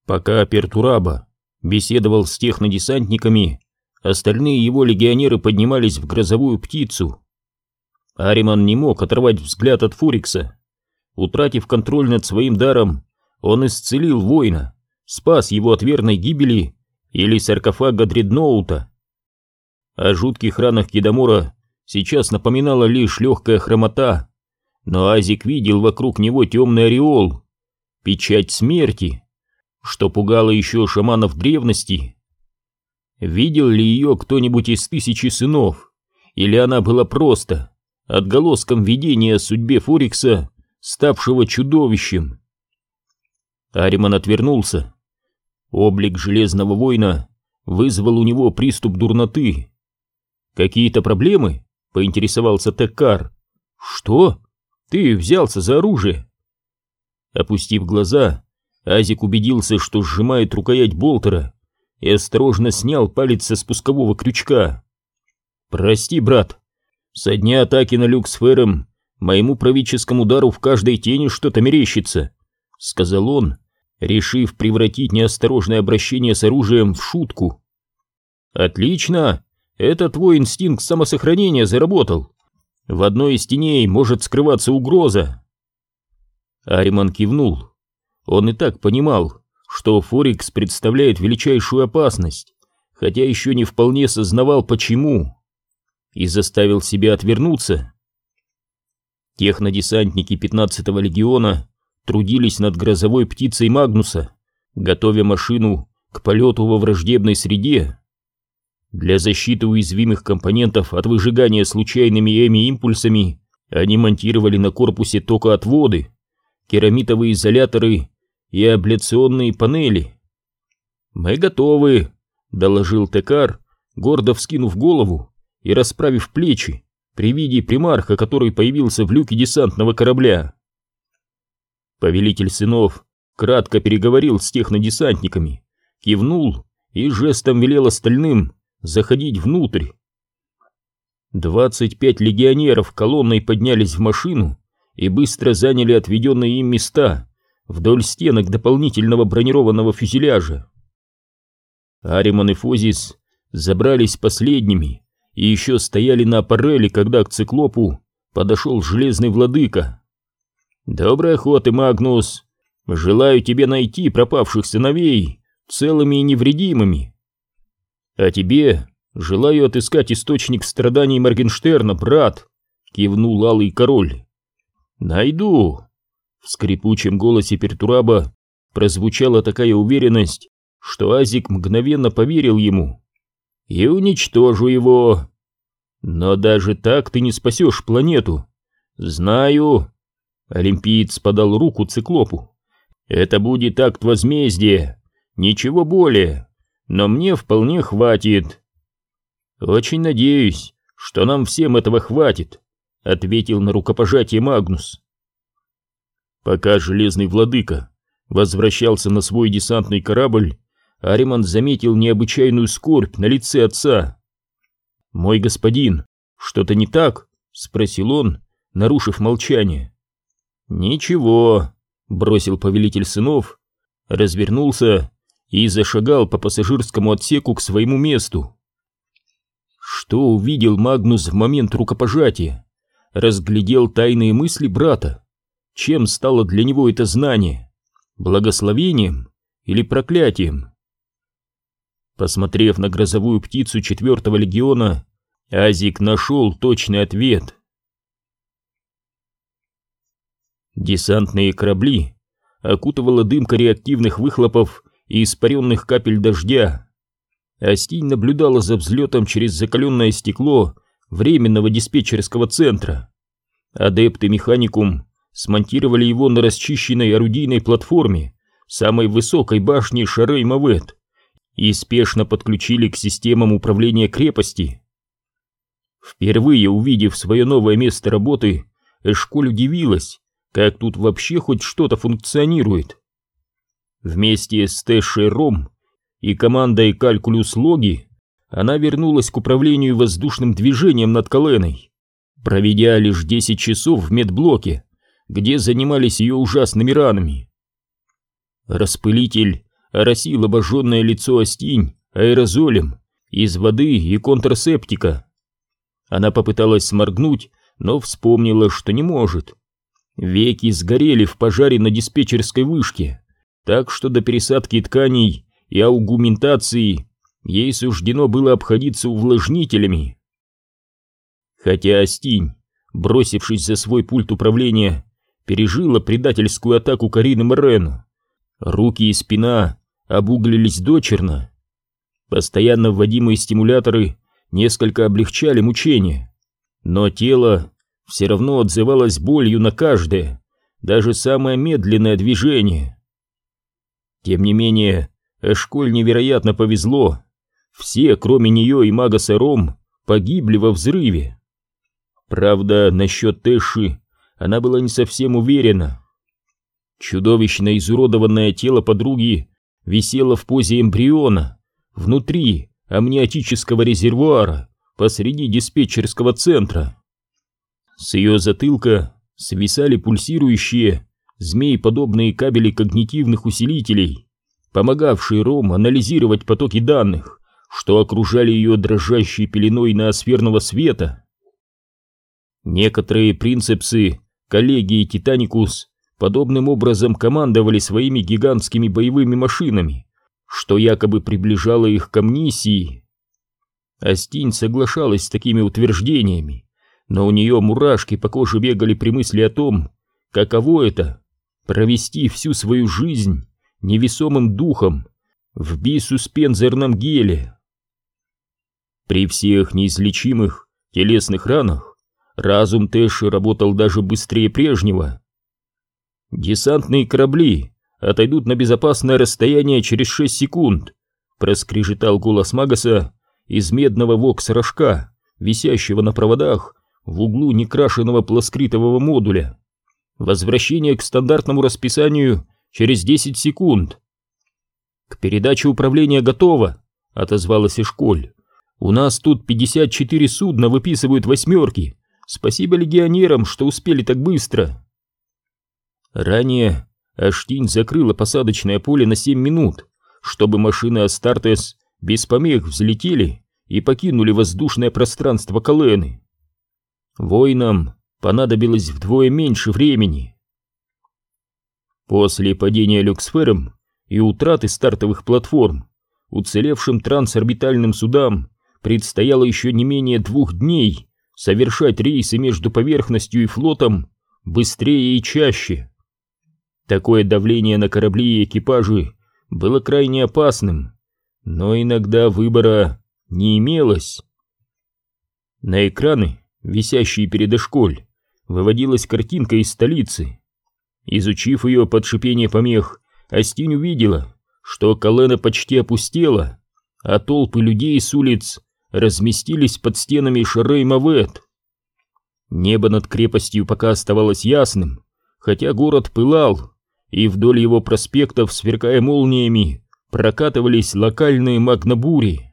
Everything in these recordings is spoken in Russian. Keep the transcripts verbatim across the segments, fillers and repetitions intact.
Пока Пертураба беседовал с технодесантниками, остальные его легионеры поднимались в грозовую птицу. Ариман не мог оторвать взгляд от Фурикса. Утратив контроль над своим даром, он исцелил воина, спас его от верной гибели или саркофага дредноута. О жутких ранах Кидамора сейчас напоминала лишь легкая хромота, но Азик видел вокруг него темный ореол, печать смерти, что пугало еще шаманов древности. Видел ли ее кто-нибудь из тысячи сынов, или она была просто отголоском видения о судьбе Фурикса, ставшего чудовищем? Ариман отвернулся. Облик Железного Воина вызвал у него приступ дурноты. «Какие-то проблемы?» — поинтересовался Теккар. «Что? Ты взялся за оружие?» Опустив глаза, Азик убедился, что сжимает рукоять болтера, и осторожно снял палец со спускового крючка. «Прости, брат, со дня атаки на люк с Фером моему правительскому удару в каждой тени что-то мерещится», — сказал он, решив превратить неосторожное обращение с оружием в шутку. «Отлично! Это твой инстинкт самосохранения заработал. В одной из теней может скрываться угроза». Ариман кивнул. Он и так понимал, что Фурикс представляет величайшую опасность, хотя еще не вполне сознавал, почему, и заставил себя отвернуться. Технодесантники пятнадцатого легиона трудились над грозовой птицей Магнуса, готовя машину к полету во враждебной среде. Для защиты уязвимых компонентов от выжигания случайными эми-импульсами они монтировали на корпусе токоотводы, керамитовые изоляторы и абляционные панели. «Мы готовы», — доложил Теккар, гордо вскинув голову и расправив плечи при виде примарха, который появился в люке десантного корабля. Повелитель сынов кратко переговорил с технодесантниками, кивнул и жестом велел остальным заходить внутрь. Двадцать пять легионеров колонной поднялись в машину и быстро заняли отведенные им места вдоль стенок дополнительного бронированного фюзеляжа. Ариман и Фозис забрались последними и еще стояли на аппареле, когда к циклопу подошел Железный Владыка. «Доброй охоты, Магнус! Желаю тебе найти пропавших сыновей целыми и невредимыми. А тебе желаю отыскать источник страданий Моргенштерна, брат!» — кивнул Алый Король. «Найду!» В скрипучем голосе Пертураба прозвучала такая уверенность, что Азик мгновенно поверил ему. «И уничтожу его. Но даже так ты не спасешь планету. Знаю». Олимпиец подал руку циклопу. «Это будет акт возмездия, ничего более, но мне вполне хватит». «Очень надеюсь, что нам всем этого хватит», — ответил на рукопожатие Магнус. Пока Железный Владыка возвращался на свой десантный корабль, Ариман заметил необычайную скорбь на лице отца. «Мой господин, что-то не так?» — спросил он, нарушив молчание. «Ничего», — бросил повелитель сынов, развернулся и зашагал по пассажирскому отсеку к своему месту. Что увидел Магнус в момент рукопожатия? Разглядел тайные мысли брата. Чем стало для него это знание? Благословением или проклятием? Посмотрев на грозовую птицу четвертого легиона, Азик нашел точный ответ. Десантные корабли окутывала дымка реактивных выхлопов и испаренных капель дождя. Астинь наблюдала за взлетом через закаленное стекло временного диспетчерского центра. Адепты Механикум смонтировали его на расчищенной орудийной платформе самой высокой башни Шарей-Мавет и спешно подключили к системам управления крепости. Впервые увидев свое новое место работы, Эшколь удивилась, как тут вообще хоть что-то функционирует. Вместе с Тэшей Ром и командой Калькулюс Логи она вернулась к управлению воздушным движением над Коленой, проведя лишь десять часов в медблоке, где занимались ее ужасными ранами. Распылитель оросил обожженное лицо Астинь аэрозолем из воды и контрасептика. Она попыталась сморгнуть, но вспомнила, что не может. Веки сгорели в пожаре на диспетчерской вышке, так что до пересадки тканей и аугментации ей суждено было обходиться увлажнителями. Хотя Астинь, бросившись за свой пульт управления, пережила предательскую атаку Карины Морену, руки и спина обуглились дочерно. Постоянно вводимые стимуляторы несколько облегчали мучения, но тело все равно отзывалось болью на каждое, даже самое медленное движение. Тем не менее, Эшколь невероятно повезло. Все, кроме нее и Магаса Ром, погибли во взрыве. Правда, насчет Тэши она была не совсем уверена. Чудовищно изуродованное тело подруги висело в позе эмбриона внутри амниотического резервуара посреди диспетчерского центра. С ее затылка свисали пульсирующие, змееподобные кабели когнитивных усилителей, помогавшие Ром анализировать потоки данных, что окружали ее дрожащей пеленой ноосферного света. Некоторые принцепсы коллегии Титаникус подобным образом командовали своими гигантскими боевыми машинами, что якобы приближало их к амнисии. Астинь соглашалась с такими утверждениями, но у нее мурашки по коже бегали при мысли о том, каково это — провести всю свою жизнь невесомым духом в бисуспензорном геле. При всех неизлечимых телесных ранах разум Тэши работал даже быстрее прежнего. «Десантные корабли отойдут на безопасное расстояние через шесть секунд», проскрежетал голос Магаса из медного вокс-рожка, висящего на проводах в углу некрашенного плоскритового модуля. «Возвращение к стандартному расписанию через десять секунд». «К передаче управления готово», — отозвалась Эшколь. «У нас тут пятьдесят четыре судна выписывают восьмерки. Спасибо легионерам, что успели так быстро». Ранее Аштинь закрыла посадочное поле на семь минут, чтобы машины Астартес без помех взлетели и покинули воздушное пространство Колены. Воинам понадобилось вдвое меньше времени. После падения Люксфером и утраты стартовых платформ уцелевшим трансорбитальным судам предстояло еще не менее двух дней совершать рейсы между поверхностью и флотом быстрее и чаще. Такое давление на корабли и экипажи было крайне опасным, но иногда выбора не имелось. На экраны, висящие перед Эшколь, выводилась картинка из столицы. Изучив ее под шипение помех, Астинь увидела, что Колена почти опустела, а толпы людей с улиц разместились под стенами Шарей-Мавет. Небо над крепостью пока оставалось ясным, хотя город пылал, и вдоль его проспектов, сверкая молниями, прокатывались локальные магнобури.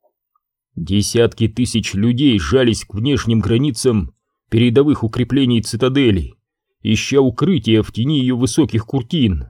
Десятки тысяч людей сжались к внешним границам передовых укреплений цитадели, ища укрытия в тени ее высоких куртин.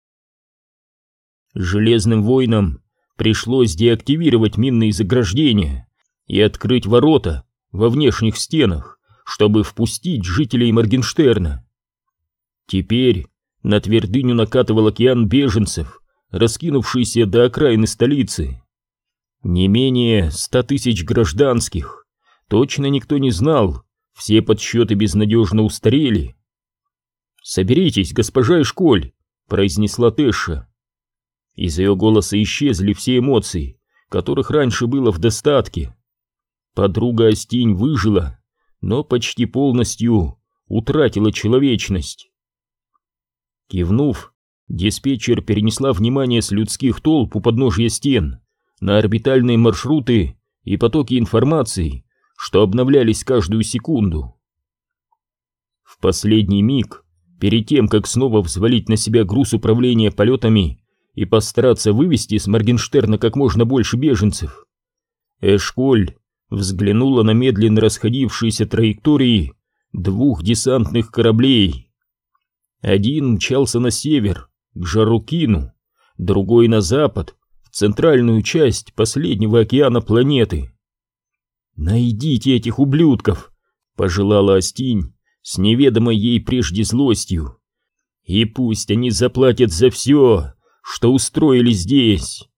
Железным воинам пришлось деактивировать минные заграждения и открыть ворота во внешних стенах, чтобы впустить жителей Моргенштерна. Теперь на твердыню накатывал океан беженцев, раскинувшийся до окраины столицы. Не менее ста тысяч гражданских, точно никто не знал, все подсчеты безнадежно устарели. «Соберитесь, госпожа Эшколь», — произнесла Тэша. Из ее голоса исчезли все эмоции, которых раньше было в достатке. Подруга Астинь выжила, но почти полностью утратила человечность. Кивнув, диспетчер перенесла внимание с людских толп у подножья стен на орбитальные маршруты и потоки информации, что обновлялись каждую секунду. В последний миг, перед тем, как снова взвалить на себя груз управления полетами и постараться вывести с Моргенштерна как можно больше беженцев, Эшколь взглянула на медленно расходившиеся траектории двух десантных кораблей. Один мчался на север, к Жарукину, другой на запад, в центральную часть последнего океана планеты. «Найдите этих ублюдков!» — пожелала Астинь с неведомой ей прежде злостью. «И пусть они заплатят за все, что устроили здесь!»